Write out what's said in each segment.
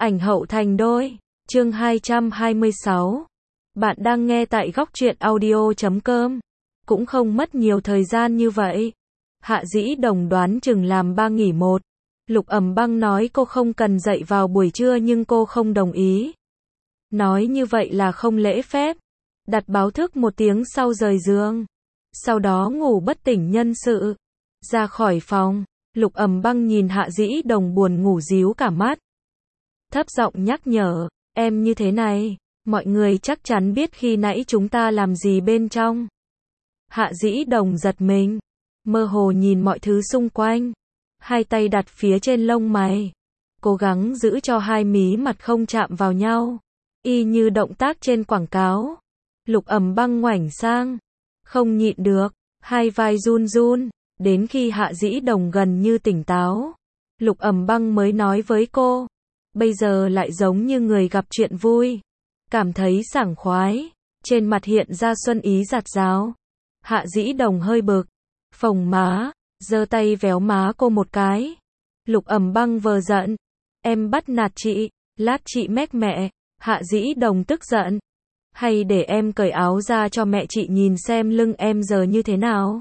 Ảnh hậu thành đôi. Chương 226. Bạn đang nghe tại góc truyện audio.com. Cũng không mất nhiều thời gian như vậy. Hạ Dĩ Đồng đoán chừng làm 3 nghỉ 1. Lục Ẩm Băng nói cô không cần dậy vào buổi trưa nhưng cô không đồng ý. Nói như vậy là không lễ phép. Đặt báo thức 1 tiếng sau rời giường. Sau đó ngủ bất tỉnh nhân sự. Ra khỏi phòng, Lục Ẩm Băng nhìn Hạ Dĩ Đồng buồn ngủ ríu cả mắt. Thấp giọng nhắc nhở, em như thế này, mọi người chắc chắn biết khi nãy chúng ta làm gì bên trong. Hạ Dĩ Đồng giật mình, mơ hồ nhìn mọi thứ xung quanh, hai tay đặt phía trên lông mày, cố gắng giữ cho hai mí mặt không chạm vào nhau, y như động tác trên quảng cáo. Lục Ẩm Băng ngoảnh sang, không nhịn được, hai vai run run, đến khi Hạ Dĩ Đồng gần như tỉnh táo, Lục Ẩm Băng mới nói với cô, bây giờ lại giống như người gặp chuyện vui, cảm thấy sảng khoái, trên mặt hiện ra xuân ý rạt rào. Hạ Dĩ Đồng hơi bực, phồng má, giơ tay véo má cô một cái. Lục Ẩm Băng vờ giận, em bắt nạt chị, lát chị mách mẹ. Hạ Dĩ Đồng tức giận, hay để em cởi áo ra cho mẹ chị nhìn xem lưng em giờ như thế nào.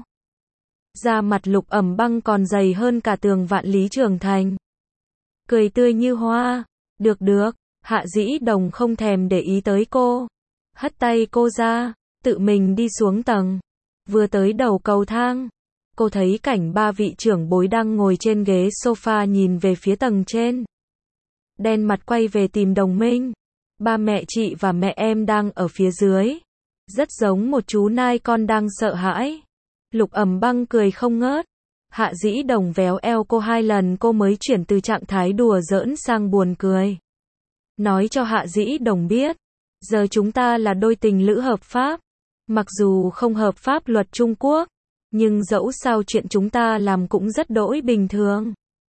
Da mặt Lục Ẩm Băng còn dày hơn cả tường vạn lý trường thành. Cười tươi như hoa, được được, Hạ Dĩ Đồng không thèm để ý tới cô. Hất tay cô ra, tự mình đi xuống tầng. Vừa tới đầu cầu thang, cô thấy cảnh 3 vị trưởng bối đang ngồi trên ghế sofa nhìn về phía tầng trên. Đen mặt quay về tìm đồng minh. Ba mẹ chị và mẹ em đang ở phía dưới. Rất giống một chú nai con đang sợ hãi. Lục Ẩm Băng cười không ngớt. Hạ Dĩ Đồng véo eo cô 2 lần cô mới chuyển từ trạng thái đùa giỡn sang buồn cười. Nói cho Hạ Dĩ Đồng biết, giờ chúng ta là đôi tình lữ hợp pháp. Mặc dù không hợp pháp luật Trung Quốc, nhưng dẫu sao chuyện chúng ta làm cũng rất đỗi bình thường.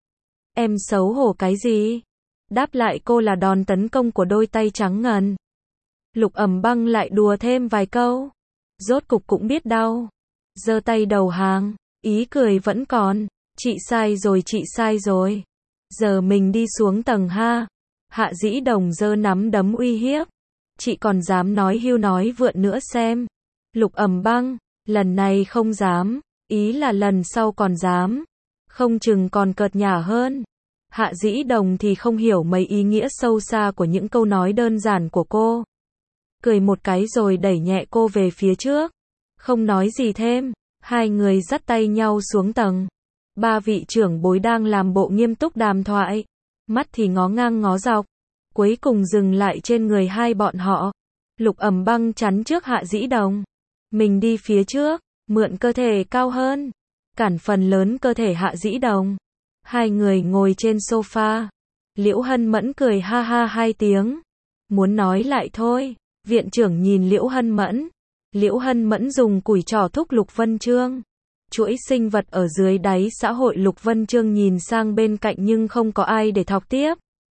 Em xấu hổ cái gì? Đáp lại cô là đòn tấn công của đôi tay trắng ngần. Lục Ẩm Băng lại đùa thêm vài câu. Rốt cục cũng biết đau. Giơ tay đầu hàng, ý cười vẫn còn. Chị sai rồi. Giờ mình đi xuống tầng ha. Hạ Dĩ Đồng giơ nắm đấm uy hiếp. Chị còn dám nói hưu nói vượn nữa xem. Lục Ẩm Băng, lần này không dám. Ý là lần sau còn dám. Không chừng còn cợt nhả hơn. Hạ Dĩ Đồng thì không hiểu mấy ý nghĩa sâu xa của những câu nói đơn giản của cô. Cười một cái rồi đẩy nhẹ cô về phía trước. Không nói gì thêm, hai người dắt tay nhau xuống tầng. 3 vị trưởng bối đang làm bộ nghiêm túc đàm thoại. Mắt thì ngó ngang ngó dọc. Cuối cùng dừng lại trên người hai bọn họ. Lục Ẩm Băng chắn trước Hạ Dĩ Đồng. Mình đi phía trước, mượn cơ thể cao hơn. Cản phần lớn cơ thể Hạ Dĩ Đồng. Hai người ngồi trên sofa. Liễu Hân Mẫn cười ha ha 2 tiếng. Muốn nói lại thôi. Viện trưởng nhìn Liễu Hân Mẫn. Liễu Hân Mẫn dùng củi trỏ thúc Lục Vân Chương. Chuỗi sinh vật ở dưới đáy xã hội. Lục Vân Chương nhìn sang bên cạnh nhưng không có ai để thọc tiếp.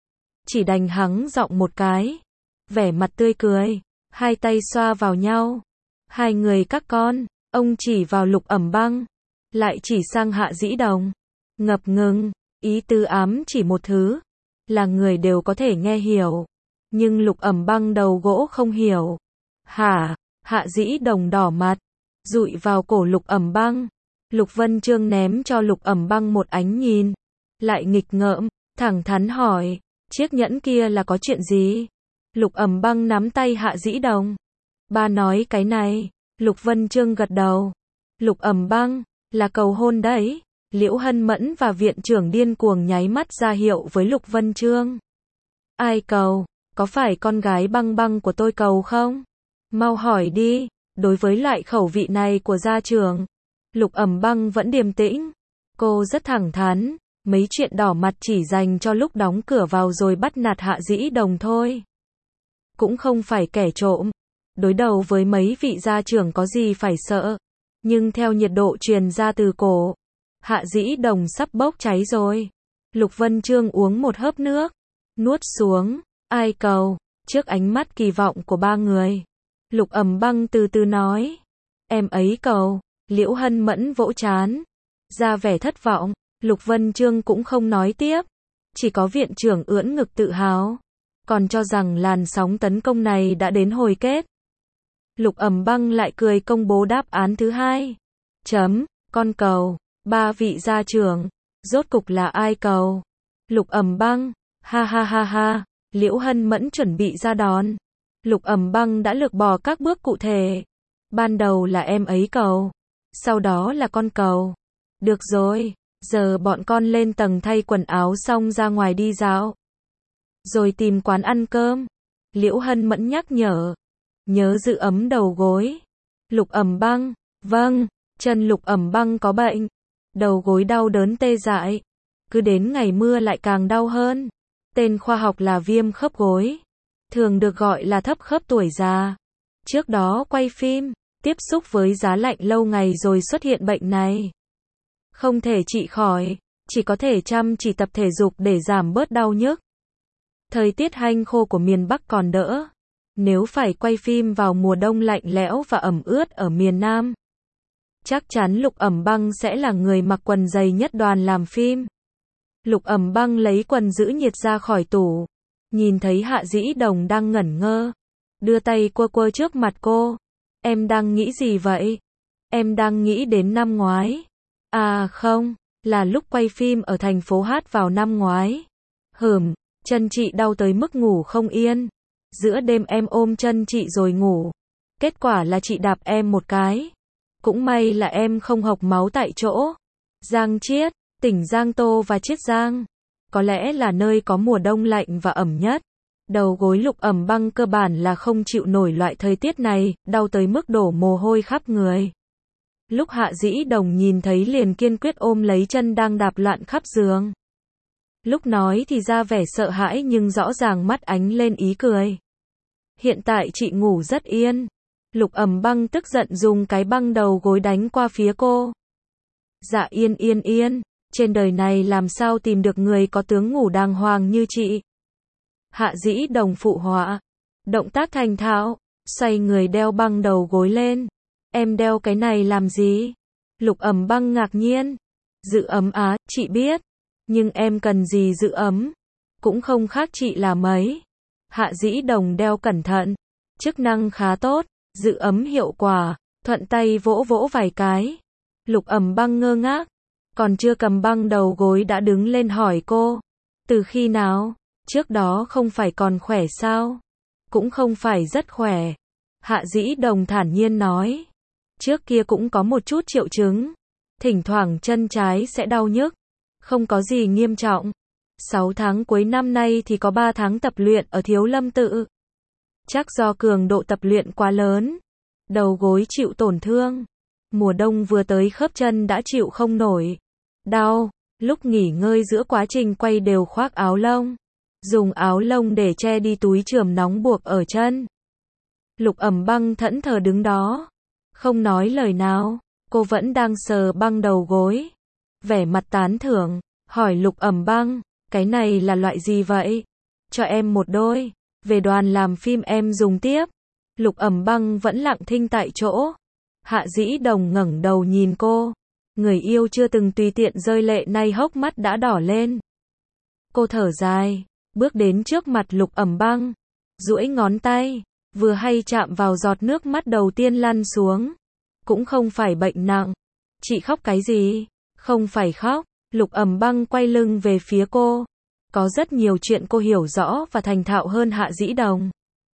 Chỉ đành hắng giọng một cái. Vẻ mặt tươi cười. Hai tay xoa vào nhau. Hai người các con. Ông chỉ vào Lục Ẩm Băng. Lại chỉ sang Hạ Dĩ Đồng. Ngập ngừng. Ý tứ ám chỉ một thứ. Là người đều có thể nghe hiểu. Nhưng Lục Ẩm Băng đầu gỗ không hiểu. Hả? Hạ Dĩ Đồng đỏ mặt. Dụi vào cổ Lục Ẩm Băng. Lục Vân Chương ném cho Lục Ẩm Băng một ánh nhìn. Lại nghịch ngợm. Thẳng thắn hỏi. Chiếc nhẫn kia là có chuyện gì? Lục Ẩm Băng nắm tay Hạ Dĩ Đồng. Ba nói cái này. Lục Vân Chương gật đầu. Lục Ẩm Băng, là cầu hôn đấy. Liễu Hân Mẫn và viện trưởng điên cuồng nháy mắt ra hiệu với Lục Vân Chương. Ai cầu? Có phải con gái Băng Băng của tôi cầu không? Mau hỏi đi. Đối với loại khẩu vị này của gia trưởng, Lục Ẩm Băng vẫn điềm tĩnh. Cô rất thẳng thắn. Mấy chuyện đỏ mặt chỉ dành cho lúc đóng cửa vào rồi bắt nạt Hạ Dĩ Đồng thôi. Cũng không phải kẻ trộm. Đối đầu với mấy vị gia trưởng có gì phải sợ. Nhưng theo nhiệt độ truyền ra từ cổ, Hạ Dĩ Đồng sắp bốc cháy rồi. Lục Vân Chương uống một hớp nước. Nuốt xuống. Ai cầu? Trước ánh mắt kỳ vọng của 3 người, Lục Ẩm Băng từ từ nói. Em ấy cầu. Liễu Hân Mẫn vỗ trán. Ra vẻ thất vọng. Lục Vân Chương cũng không nói tiếp. Chỉ có viện trưởng ưỡn ngực tự hào. còn cho rằng làn sóng tấn công này đã đến hồi kết. Lục Ẩm Băng lại cười công bố đáp án thứ hai. Con cầu, 3 vị gia trưởng, rốt cục là ai cầu? Lục Ẩm Băng, ha ha ha ha, Liễu Hân Mẫn chuẩn bị ra đón. Lục Ẩm Băng đã lược bỏ các bước cụ thể. Ban đầu là em ấy cầu, sau đó là con cầu. Được rồi, giờ bọn con lên tầng thay quần áo xong ra ngoài đi dạo. Rồi tìm quán ăn cơm. Liễu Hân Mẫn nhắc nhở. Nhớ giữ ấm đầu gối. Lục Ẩm Băng, vâng, chân Lục Ẩm Băng có bệnh. Đầu gối đau đớn tê dại. Cứ đến ngày mưa lại càng đau hơn. Tên khoa học là viêm khớp gối. Thường được gọi là thấp khớp tuổi già. Trước đó quay phim, tiếp xúc với giá lạnh lâu ngày rồi xuất hiện bệnh này. Không thể trị khỏi, chỉ có thể chăm chỉ tập thể dục để giảm bớt đau nhức. Thời tiết hanh khô của miền Bắc còn đỡ. Nếu phải quay phim vào mùa đông lạnh lẽo và ẩm ướt ở miền Nam, chắc chắn Lục Ẩm Băng sẽ là người mặc quần dày nhất đoàn làm phim. Lục Ẩm Băng lấy quần giữ nhiệt ra khỏi tủ. Nhìn thấy Hạ Dĩ Đồng đang ngẩn ngơ. Đưa tay quơ quơ trước mặt cô. Em đang nghĩ gì vậy? Em đang nghĩ đến năm ngoái. À không, là lúc quay phim ở thành phố Hát vào năm ngoái. Chân chị đau tới mức ngủ không yên. Giữa đêm em ôm chân chị rồi ngủ. Kết quả là chị đạp em một cái. Cũng may là em không hộc máu tại chỗ. Giang Chiết, tỉnh Giang Tô và Chiết Giang. Có lẽ là nơi có mùa đông lạnh và ẩm nhất. Đầu gối Lục Ẩm Băng cơ bản là không chịu nổi loại thời tiết này, đau tới mức đổ mồ hôi khắp người. Lúc Hạ Dĩ Đồng nhìn thấy liền kiên quyết ôm lấy chân đang đạp loạn khắp giường. Lúc nói thì ra vẻ sợ hãi nhưng rõ ràng mắt ánh lên ý cười. Hiện tại chị ngủ rất yên. Lục Ẩm Băng tức giận dùng cái băng đầu gối đánh qua phía cô. Dạ yên, trên đời này làm sao tìm được người có tướng ngủ đàng hoàng như chị. Hạ Dĩ Đồng phụ họa. Động tác thành thạo, xoay người đeo băng đầu gối lên. Em đeo cái này làm gì? Lục Ẩm Băng ngạc nhiên. Giữ ấm á, chị biết. Nhưng em cần gì giữ ấm? Cũng không khác chị là mấy. Hạ Dĩ Đồng đeo cẩn thận. Chức năng khá tốt, giữ ấm hiệu quả, thuận tay vỗ vỗ vài cái. Lục Ẩm Băng ngơ ngác. Còn chưa cầm băng đầu gối đã đứng lên hỏi cô. Từ khi nào? Trước đó không phải còn khỏe sao? Cũng không phải rất khỏe. Hạ Dĩ Đồng thản nhiên nói. Trước kia cũng có một chút triệu chứng. Thỉnh thoảng chân trái sẽ đau nhức. Không có gì nghiêm trọng. 6 tháng cuối năm nay thì có 3 tháng tập luyện ở Thiếu Lâm Tự. Chắc do cường độ tập luyện quá lớn. Đầu gối chịu tổn thương. Mùa đông vừa tới khớp chân đã chịu không nổi. Đau. Lúc nghỉ ngơi giữa quá trình quay đều khoác áo lông. Dùng áo lông để che đi túi chườm nóng buộc ở chân. Lục Ẩm Băng thẫn thờ đứng đó. Không nói lời nào. Cô vẫn đang sờ băng đầu gối. Vẻ mặt tán thưởng. Hỏi Lục Ẩm Băng. Cái này là loại gì vậy? Cho em một đôi. Về đoàn làm phim em dùng tiếp. Lục Ẩm Băng vẫn lặng thinh tại chỗ. Hạ Dĩ Đồng ngẩng đầu nhìn cô. Người yêu chưa từng tùy tiện rơi lệ nay hốc mắt đã đỏ lên. Cô thở dài. Bước đến trước mặt Lục Ẩm Băng. Duỗi ngón tay. Vừa hay chạm vào giọt nước mắt đầu tiên lăn xuống. Cũng không phải bệnh nặng. Chị khóc cái gì? Không phải khóc. Lục Ẩm Băng quay lưng về phía cô. Có rất nhiều chuyện cô hiểu rõ và thành thạo hơn Hạ Dĩ Đồng.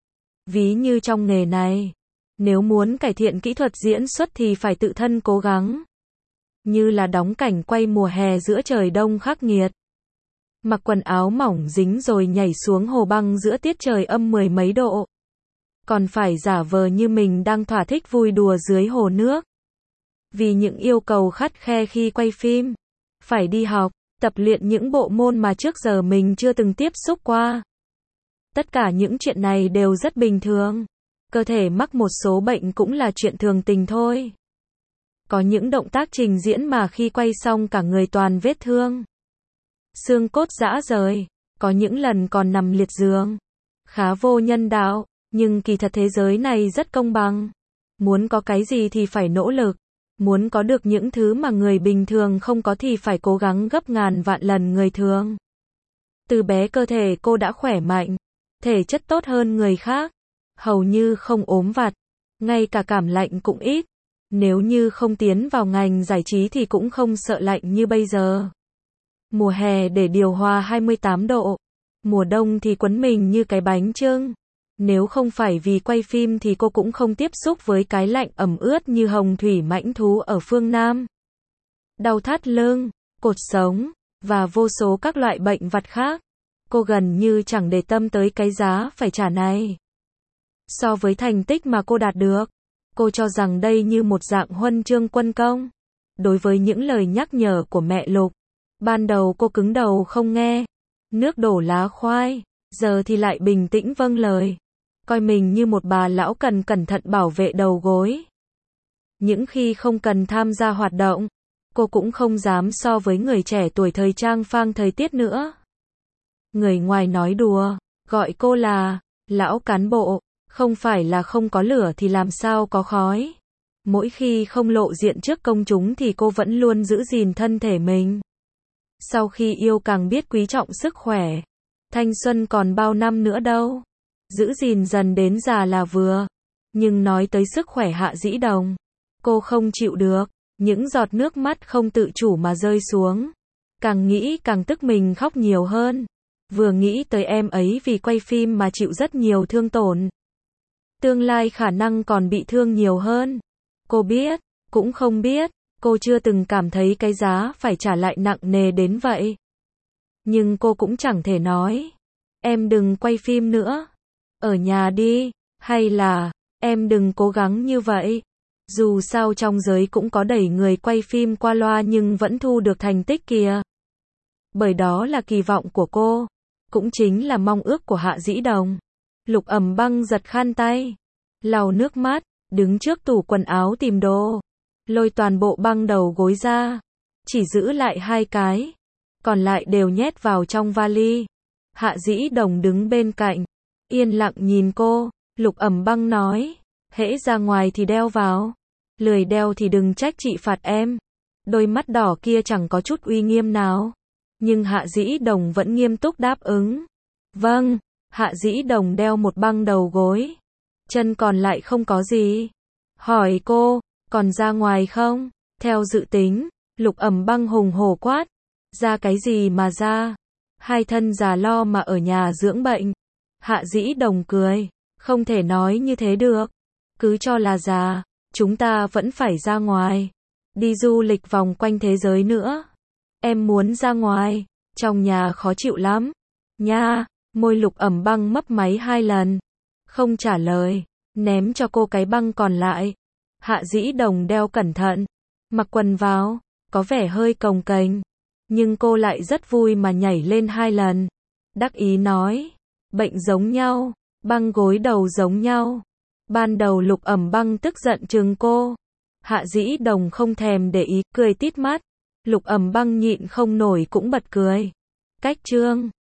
Ví như trong nghề này, nếu muốn cải thiện kỹ thuật diễn xuất thì phải tự thân cố gắng. Như là đóng cảnh quay mùa hè giữa trời đông khắc nghiệt. Mặc quần áo mỏng dính rồi nhảy xuống hồ băng giữa tiết trời âm 10 mấy độ. Còn phải giả vờ như mình đang thỏa thích vui đùa dưới hồ nước. Vì những yêu cầu khắt khe khi quay phim. Phải đi học, tập luyện những bộ môn mà trước giờ mình chưa từng tiếp xúc qua. Tất cả những chuyện này đều rất bình thường. Cơ thể mắc một số bệnh cũng là chuyện thường tình thôi. Có những động tác trình diễn mà khi quay xong cả người toàn vết thương. Xương cốt rã rời. Có những lần còn nằm liệt giường. Khá vô nhân đạo. Nhưng kỳ thật thế giới này rất công bằng. Muốn có cái gì thì phải nỗ lực. Muốn có được những thứ mà người bình thường không có thì phải cố gắng gấp ngàn vạn lần người thường. Từ bé cơ thể cô đã khỏe mạnh. thể chất tốt hơn người khác, hầu như không ốm vặt, ngay cả cảm lạnh cũng ít. Nếu như không tiến vào ngành giải trí thì cũng không sợ lạnh như bây giờ. Mùa hè để điều hòa 28 độ, mùa đông thì quấn mình như cái bánh chưng. Nếu không phải vì quay phim thì cô cũng không tiếp xúc với cái lạnh ẩm ướt như hồng thủy mãnh thú ở phương Nam. Đau thắt lưng, cột sống, và vô số các loại bệnh vặt khác. Cô gần như chẳng để tâm tới cái giá phải trả này. So với thành tích mà cô đạt được, cô cho rằng đây như một dạng huân chương quân công. Đối với những lời nhắc nhở của mẹ Lục, ban đầu cô cứng đầu không nghe. Nước đổ lá khoai, giờ thì lại bình tĩnh vâng lời. Coi mình như một bà lão cần cẩn thận bảo vệ đầu gối. Những khi không cần tham gia hoạt động, cô cũng không dám so với người trẻ tuổi thời trang phang thời tiết nữa. Người ngoài nói đùa, gọi cô là lão cán bộ, không phải là không có lửa thì làm sao có khói. Mỗi khi không lộ diện trước công chúng thì cô vẫn luôn giữ gìn thân thể mình. Sau khi yêu càng biết quý trọng sức khỏe. Thanh xuân còn bao năm nữa đâu. Giữ gìn dần đến già là vừa. Nhưng nói tới sức khỏe Hạ Dĩ Đồng, cô không chịu được. Những giọt nước mắt không tự chủ mà rơi xuống. Càng nghĩ càng tức mình khóc nhiều hơn. Vừa nghĩ tới em ấy vì quay phim mà chịu rất nhiều thương tổn. Tương lai khả năng còn bị thương nhiều hơn. Cô biết, cũng không biết, cô chưa từng cảm thấy cái giá phải trả lại nặng nề đến vậy. Nhưng cô cũng chẳng thể nói, em đừng quay phim nữa, ở nhà đi, hay là, em đừng cố gắng như vậy. Dù sao trong giới cũng có đầy người quay phim qua loa nhưng vẫn thu được thành tích kìa. Bởi đó là kỳ vọng của cô, cũng chính là mong ước của Hạ Dĩ Đồng. Lục Ẩm Băng giật khăn tay, lau nước mắt, đứng trước tủ quần áo tìm đồ, lôi toàn bộ băng đầu gối ra, chỉ giữ lại 2 cái, còn lại đều nhét vào trong vali. Hạ Dĩ Đồng đứng bên cạnh, yên lặng nhìn cô. Lục Ẩm Băng nói, hễ ra ngoài thì đeo vào, lười đeo thì đừng trách chị phạt em. Đôi mắt đỏ kia chẳng có chút uy nghiêm nào, nhưng Hạ Dĩ Đồng vẫn nghiêm túc đáp ứng. Vâng. Hạ Dĩ Đồng đeo một băng đầu gối, chân còn lại không có gì. Hỏi cô, còn ra ngoài không? Theo dự tính, Lục Ẩm Băng hùng hổ quát, ra cái gì mà ra? Hai thân già lo mà ở nhà dưỡng bệnh. Hạ Dĩ Đồng cười, không thể nói như thế được. Cứ cho là già, chúng ta vẫn phải ra ngoài, đi du lịch vòng quanh thế giới nữa. Em muốn ra ngoài, trong nhà khó chịu lắm. Nha. Môi Lục Ẩm Băng mấp máy 2 lần, không trả lời, ném cho cô cái băng còn lại. Hạ Dĩ Đồng đeo cẩn thận, mặc quần vào, có vẻ hơi cồng kềnh, nhưng cô lại rất vui mà nhảy lên 2 lần. Đắc ý nói, bệnh giống nhau, băng gối đầu giống nhau. Ban đầu Lục Ẩm Băng tức giận trừng cô, Hạ Dĩ Đồng không thèm để ý, cười tít mắt. Lục Ẩm Băng nhịn không nổi cũng bật cười. Cách trương